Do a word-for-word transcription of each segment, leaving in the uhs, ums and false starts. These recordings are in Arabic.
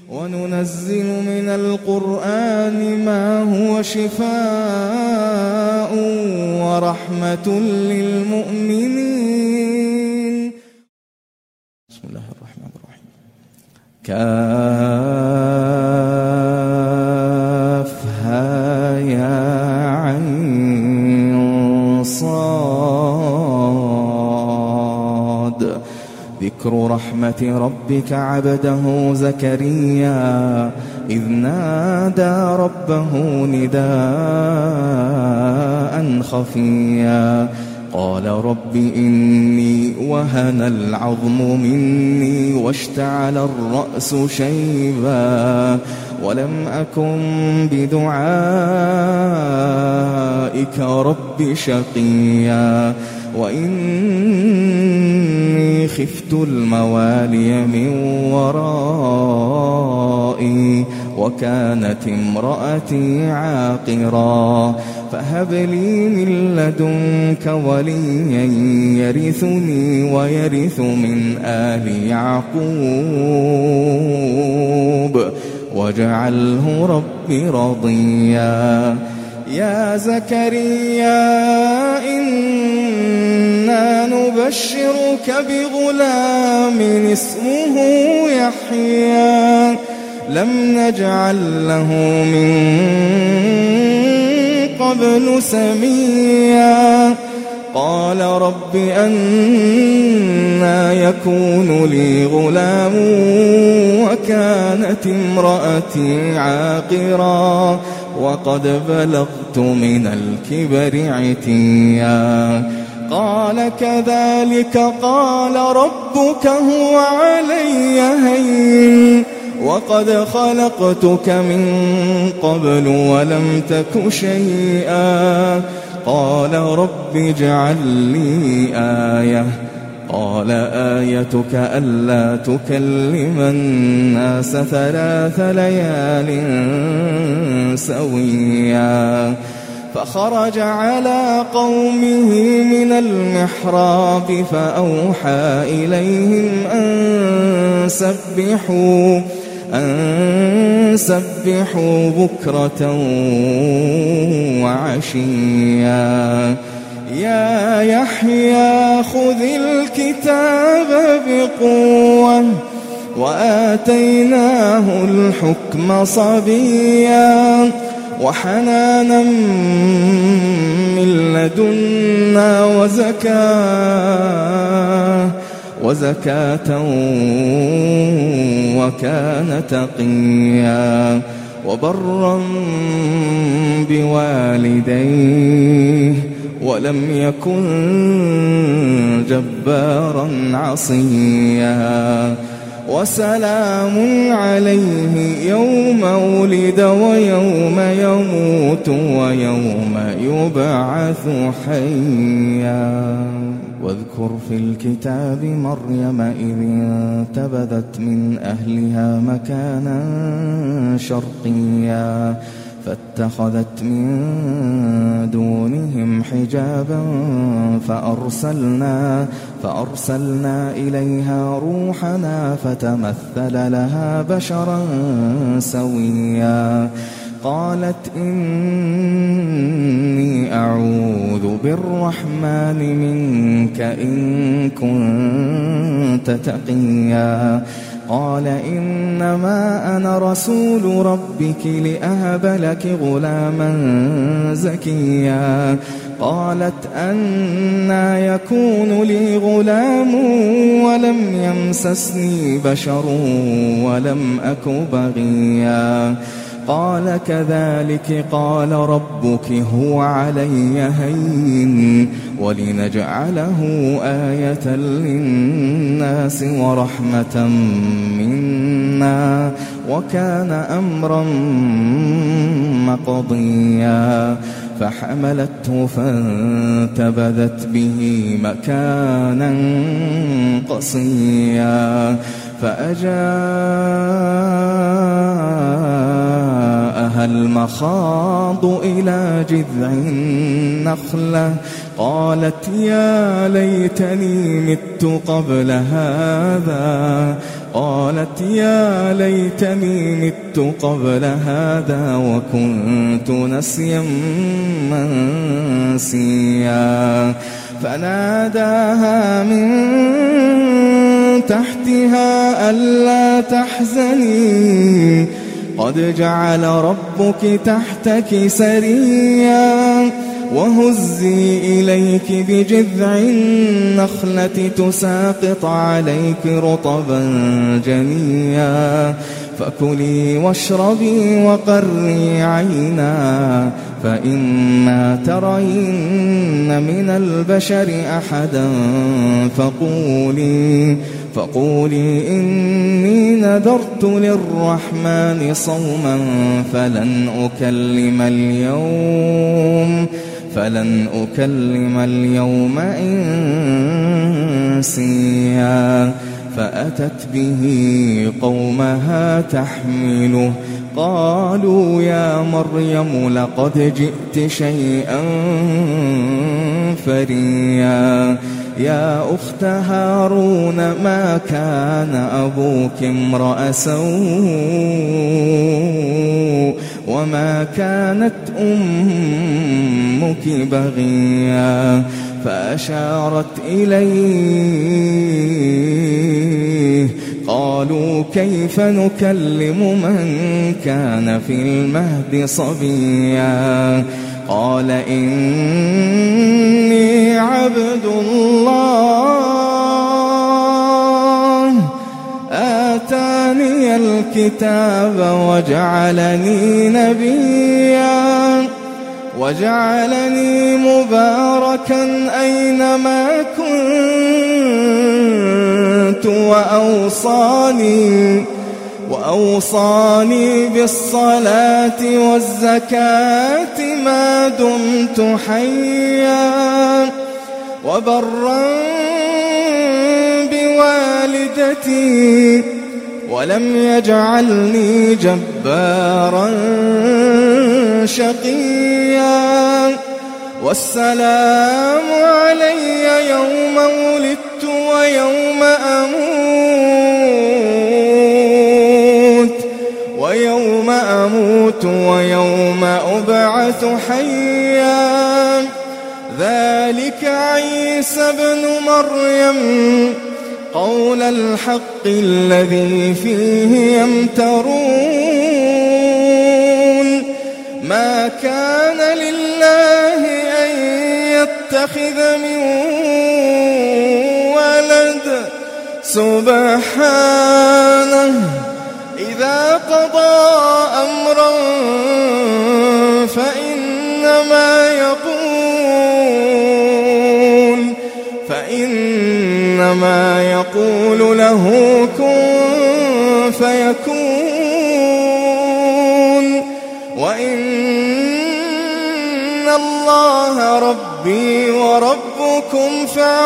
وننزل من القرآن ما هو شفاء ورحمة للمؤمنين. بسم الله الرحمن الرحيم. كافها يا عين صاد. ذكر رحمة ربك عبده زكريا إذ نادى ربه نداء خفيا قال رب إني وهن العظم مني واشتعل الرأس شيبا ولم أكن بدعائك رب شقيا وإني خفت الموالي من ورائي وكانت امرأتي عاقرا فهب لي من لدنك وليا يرثني ويرث من آل يعقوب واجعله رب رضيا. يا زكريا إنا نبشرك بغلام اسمه يحيى لم نجعل له من قبل سميا قال رب أنى يكون لي غلام وكانت امرأتي عاقرا وقد بلغت من الكبر عتيا قال كذلك قال ربك هو علي هين وقد خلقتك من قبل ولم تك شيئا قال رب اجعل لي آية قال آيتك ألا تكلم الناس ثلاث ليال سويا فخرج على قومه من المحراب فأوحى إليهم أن سبحوا أن سبحوا بكرة وعشيا يا يحيى خذ الكتاب بقوة وآتيناه الحكم صبيا وحنانا من لدنا وزكاة وزكاة وكان تقيا وبرا بوالديه ولم يكن جبارا عصيا وسلام عليه يوم ولد ويوم يموت ويوم يبعث حيا. واذكر في الكتاب مريم إذ انتبذت من أهلها مكانا شرقيا فاتخذت من دونهم حجابا فأرسلنا, فأرسلنا إليها روحنا فتمثل لها بشرا سويا قالت إني أعوذ بالرحمن منك إن كنت تقيا قال إنما أنا رسول ربك لأهب لك غلاما زكيا قالت أنى يكون لي غلام ولم يمسسني بشر ولم أك بغيا قال كذلك قال ربك هو علي هين ولنجعله آية للناس ورحمة منا وكان أمرا مقضيا فحملته فانتبذت به مكانا قصيا فأجاءها المخاض إلى جذع النخلة قالت يا ليتني مت قبل هذا قالت يا ليتني مت قبل هذا وكنت نسيا منسيا فناداها من تحتها ألا تحزني قد جعل ربك تحتك سريا وهزي إليك بجذع النخلة تساقط عليك رطبا جنيا فكلي واشربي وقري عينا فإما ترين من البشر أحدا فقولي فقولي إني نذرت للرحمن صوما فلن أكلم اليوم فلن أكلم اليوم إنسيا فأتت به قومها تحمله قالوا يا مريم لقد جئت شيئا فريا يا أخت هارون ما كان أبوك امرأ سوء وما كانت أمك بغيا فأشارت إليه قالوا كيف نكلم من كان في المهد صبيا قال إني عبد الله آتاني الكتاب وجعلني نبيا وجعلني مباركا أينما كنت وأوصاني وأوصاني بالصلاة والزكاة ما دمت حيا وبرا بوالدتي ولم يجعلني جبارا شقيا والسلام علي يوم ولدت ويوم أموت ويوم أموت ويوم أبعث حيا ذلك عيسى ابن مريم قول الحق الذي فيه يمترون ما كان لله أن يتخذ من ولد سبحانه إذا قضى أمرا فإنما يقول فإنما يقول له كن فيكون وإن الله ربي وربكم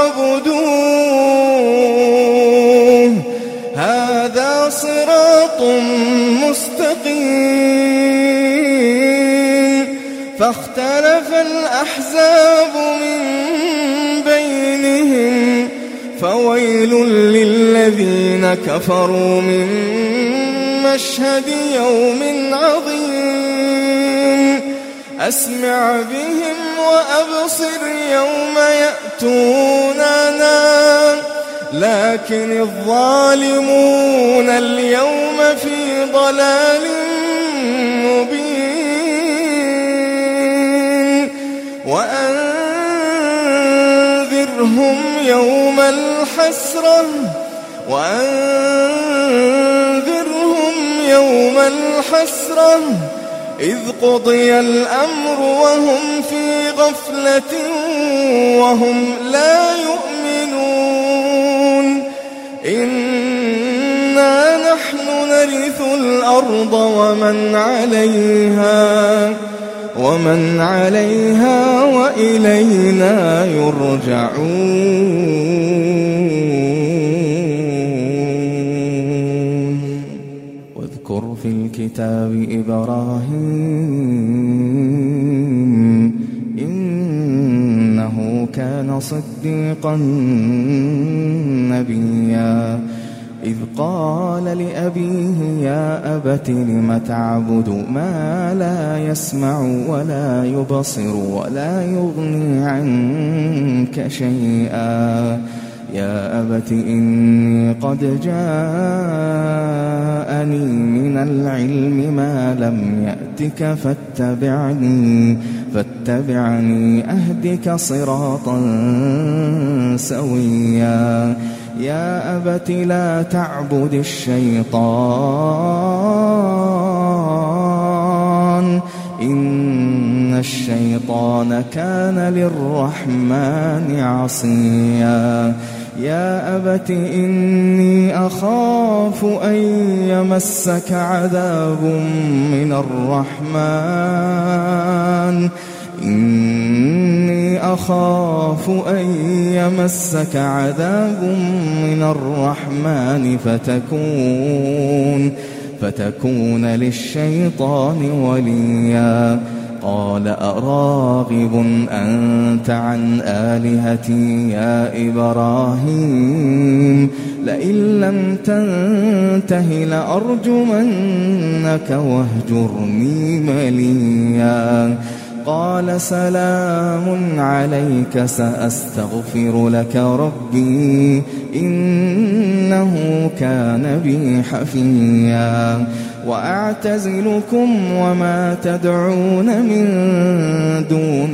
فاعبدوه هذا صراط مستقيم فاختلف الأحزاب من بينهم فويل للذين كفروا من مشهد يوم عظيم أسمع بهم وأبصر يوم يأتوننا لكن الظالمون اليوم في ضلال مبين وأنذرهم يوم الحسرة وأنذرهم يوم الحسرة إذ قضي الأمر وهم في غفلة وهم لا يؤمنون إنا نحن نرث الأرض ومن عليها ومن عليها وإلينا يرجعون واذكر في الكتاب إبراهيم إنه كان صديقا نبيا إذ قال لأبيه يا أبت لم تعبد ما لا يسمع ولا يبصر ولا يغني عنك شيئا يا أبت إني قد جاءني من العلم ما لم يأتك فاتبعني فاتبعني أهدك صراطا سويا يا أبت لا تعبد الشيطان إن الشيطان كان للرحمن عصيا يا أبت إني أخاف أن يمسك عذاب من الرحمن إني أخاف أن يمسك عذاب من الرحمن فتكون فتكون للشيطان وليا قال أراغب أنت عن آلهتي يا إبراهيم لئن لم تنته لأرجمنك واهجرني مليا قال سلام عليك سأستغفر لك ربي إنه كان بي حفيا وأعتزلكم وما تدعون من دون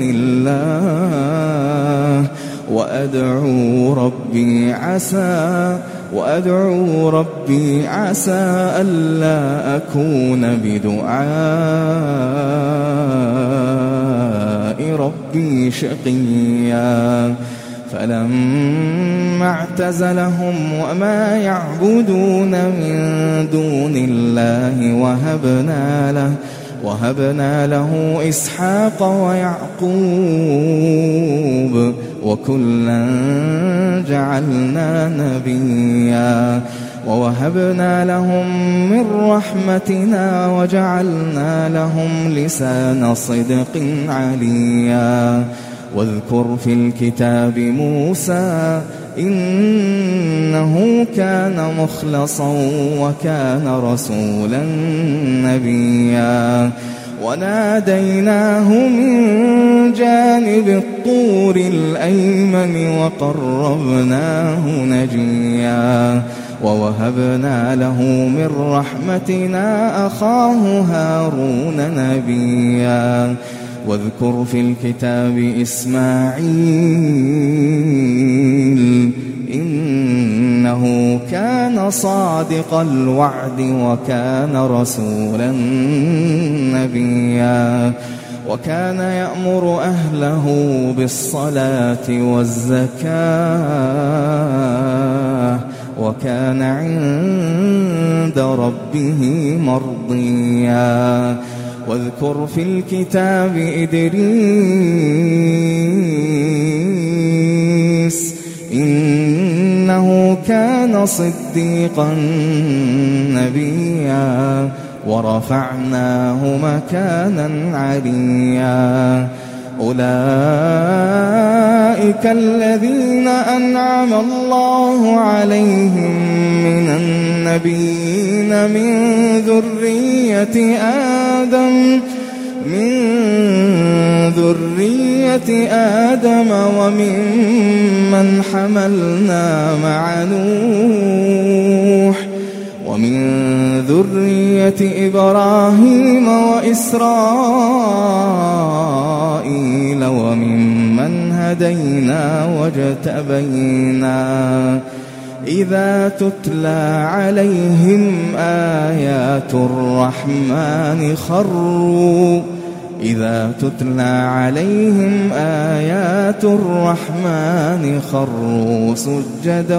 الله وأدعو ربي عسى وأدعو ربي عسى ألا أكون بدعاء ربي شقيا فلما اعتزلهم وما يعبدون من دون الله وهبنا له وهبنا له إسحاق ويعقوب وكلا جعلنا نبيا ووهبنا لهم من رحمتنا وجعلنا لهم لسان صدق عليا واذكر في الكتاب موسى إنه كان مخلصا وكان رسولا نبيا وناديناه من جانب الطور الأيمن وقربناه نجيا ووهبنا له من رحمتنا أخاه هارون نبيا واذكر في الكتاب إسماعيل إنه كان صادق الوعد وكان رسولا نبيا وكان يأمر أهله بالصلاة والزكاة وكان عند ربه مرضيا واذكر في الكتاب إدريس إنه كان صديقا نبيا ورفعناه مكانا عليا أولئك الذين أنعم الله عليهم من النبيين من ذرية آدم من ذرية آدم وممن حملنا مع نوح ومن ذرية إبراهيم وإسرائيل وممن هدينا واجتبينا إذا تتلى عليهم آيات الرحمن خروا إذا تتلى عليهم آيات الرحمن خروا سجدا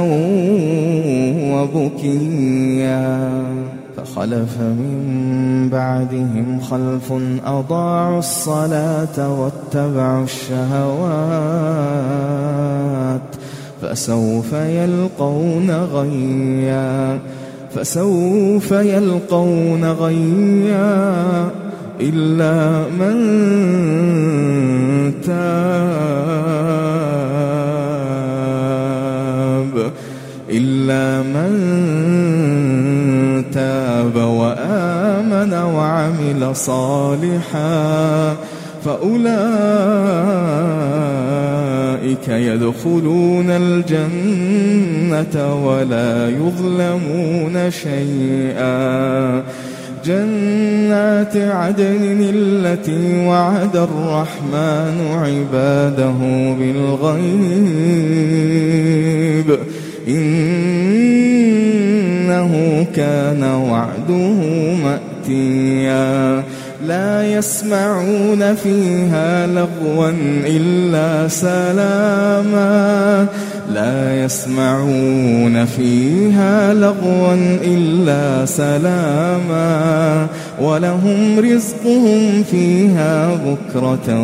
وبكيا فخلف من بعدهم خلف أضاعوا الصلاة واتبعوا الشهوات فسوف يلقون غيا فسوف يلقون غيا إلا من تاب إلا من آمن وعمل صالحا فأولئك يدخلون الجنة ولا يظلمون شيئا. جنات عدن التي وعد الرحمن عباده بالغيب إنه كان وعده مأتيا. لا يسمعون فيها لغوا إلا سلاما لا يسمعون فيها لغوا إلا سلاما ولهم رزقهم فيها بكرة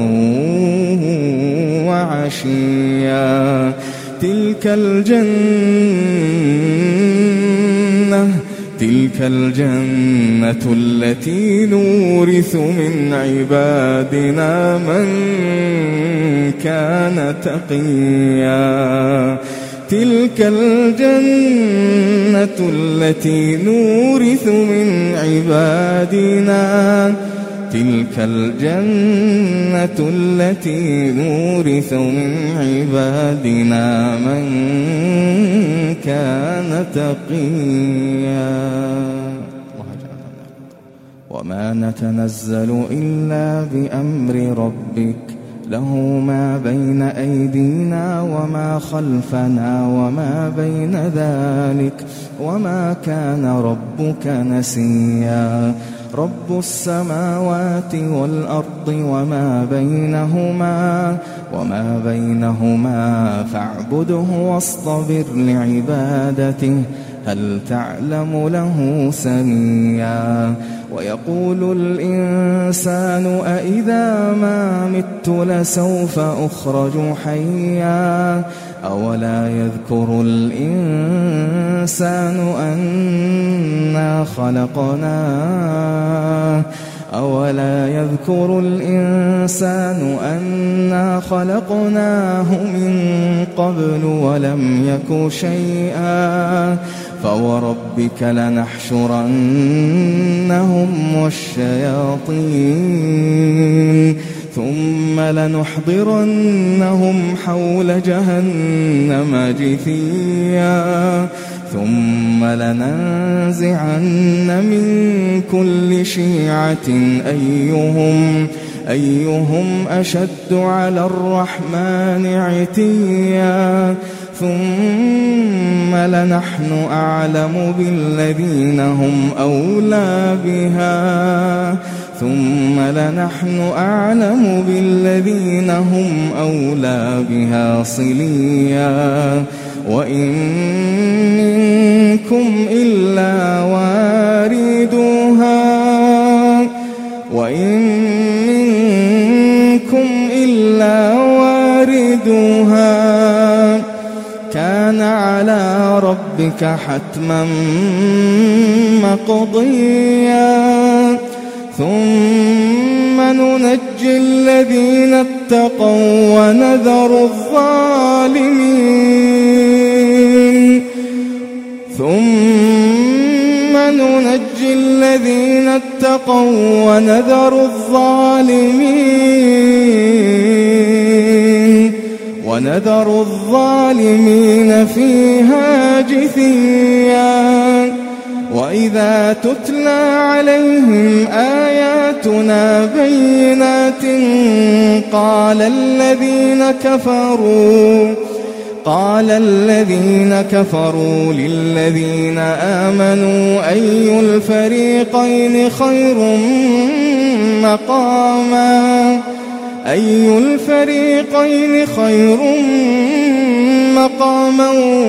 وعشيا. تلك الجنة تلك الجنة التي نورث من عبادنا من كان تقيا. تلك الجنة التي نورث من عبادنا تلك الجنة التي نورث من عبادنا من كان تقيا. وما نتنزل إلا بأمر ربك له ما بين أيدينا وما خلفنا وما بين ذلك وما كان ربك نسيا. رب السماوات والأرض وما بينهما وما بينهما فاعبده واصطبر لعبادته هل تعلم له سميا. ويقول الإنسان أإذا ما مت لسوف أخرج حيا. أولا يذكر الإنسان أنا خلقناه أولا يذكر الإنسان أنا خلقناه من قبل ولم يك شيئا. فوربك لنحشرنهم والشياطين ثم لنحضرنهم حول جهنم جثيا. ثم لننزعن من كل شيعة أيهم أيهم أشد على الرحمن عتيا. ثم لنحن أعلم بالذين هم أولى بها ثم لنحن أعلم بالذين هم أولى بها صليا. وإن منكم إلا واردها وإن منكم إلا واردها كان على ربك حتما مقضيا. ثم ننجي الذين اتقوا ونذر الظالمين ثم ننجي الذين اتقوا ونذر الظالمين ونذر الظالمين فيها جثيا. وإذا تتلى عليهم آياتنا بينات قال الذين كفروا قال الذين كفروا للذين آمنوا أي الفريقين خير مقاما أي الفريقين خير مقاما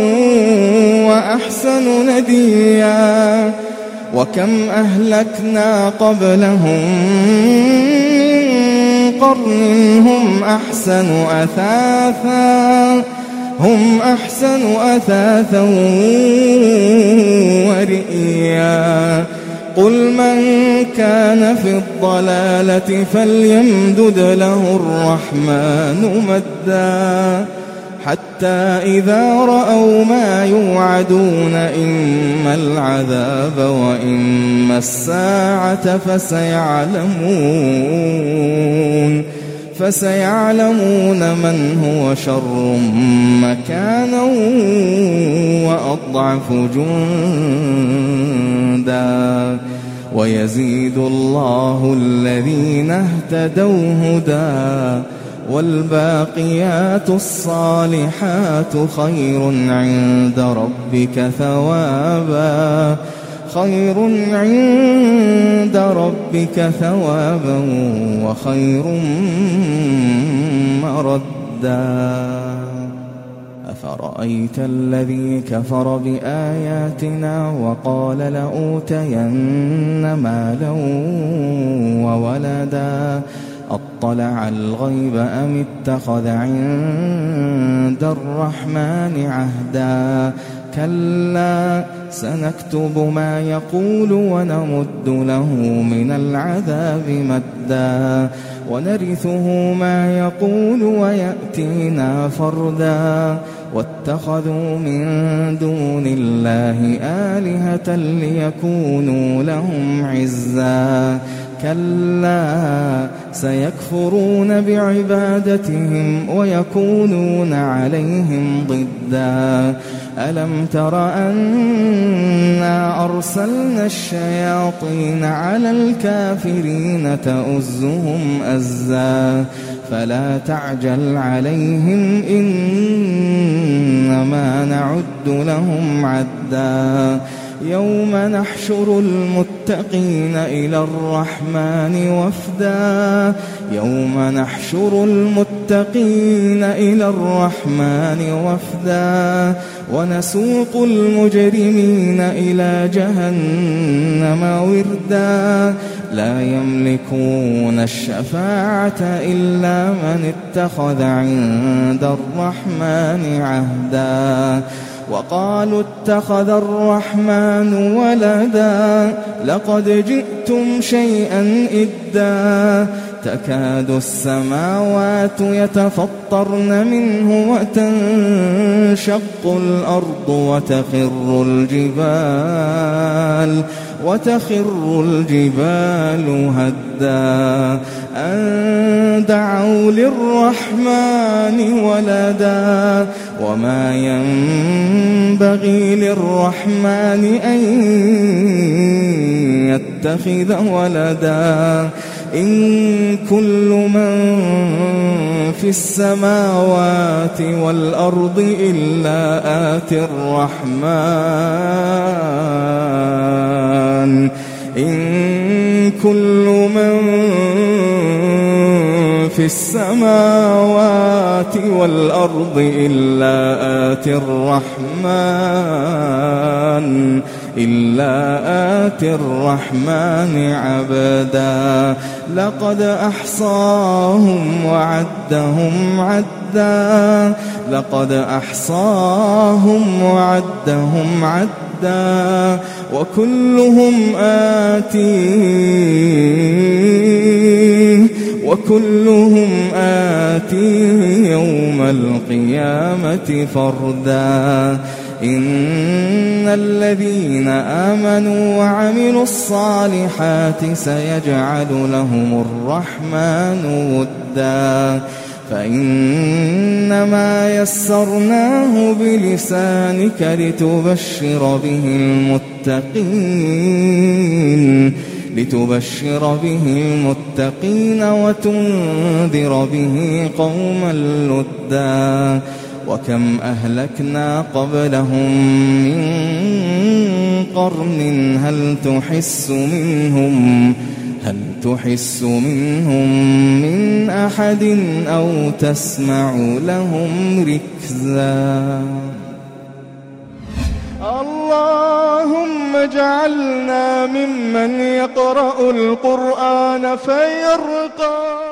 وأحسن نديا. وكم أهلكنا قبلهم من قرن هم أحسن أثاثا هم أحسن أثاثا ورئيا. قل من كان في الضلالة فليمدد له الرحمن مدا حتى إذا رأوا ما يوعدون إما العذاب وإما الساعة فسيعلمون فسيعلمون من هو شر مكانا وأضعف جندا ويزيد الله الذين اهتدوا هدى والباقيات الصالحات خير عند ربك ثوابا خير عند ربك ثوابا وخير مردا أفرأيت الذي كفر بآياتنا وقال لأوتين مالا وولدا أطلع الغيب أم اتخذ عند الرحمن عهدا كلا سنكتب ما يقول ونمد له من العذاب مدا ونرثه ما يقول ويأتينا فردا واتخذوا من دون الله آلهة ليكونوا لهم عزا كلا سيكفرون بعبادتهم ويكونون عليهم ضدا ألم تر أنا أرسلنا الشياطين على الكافرين تؤزهم أزا فلا تعجل عليهم إنما نعد لهم عدا يوم نحشر المتقين إلى الرحمن وفدا يوم نحشر المتقين إلى الرحمن وفدا ونسوق المجرمين إلى جهنم وردا لا يملكون الشفاعة إلا من اتخذ عند الرحمن عهدا وقالوا اتخذ الرحمن ولدا لقد جئتم شيئا إدا تكاد السماوات يتفطرن منه وتنشق الأرض وتخر الجبال وتخر الجبال هدا أن دعوا للرحمن ولدا وما ينبغي للرحمن أن يتخذ ولدا إن كل من في السماوات والأرض إلا آتي الرحمن إن كل من في السماوات والأرض إلا آتي الرحمن إلا آتي الرحمن عبدا لقد أحصاهم وعدهم عدا لقد أحصاهم وعدهم عدا وكلهم آتيه وكلهم آتيه يوم القيامة فردا إن الذين آمنوا وعملوا الصالحات سيجعل لهم الرحمن ودا فإنما يسرناه بلسانك لتبشر به المتقين لتبشر به المتقين وتنذر به قوما لدا وكم أهلكنا قبلهم من قرن هل تحس منهم هل تحس منهم من أحد أو تسمع لهم ركزا اللهم اجعلنا ممن يقرأ القرآن فيرقى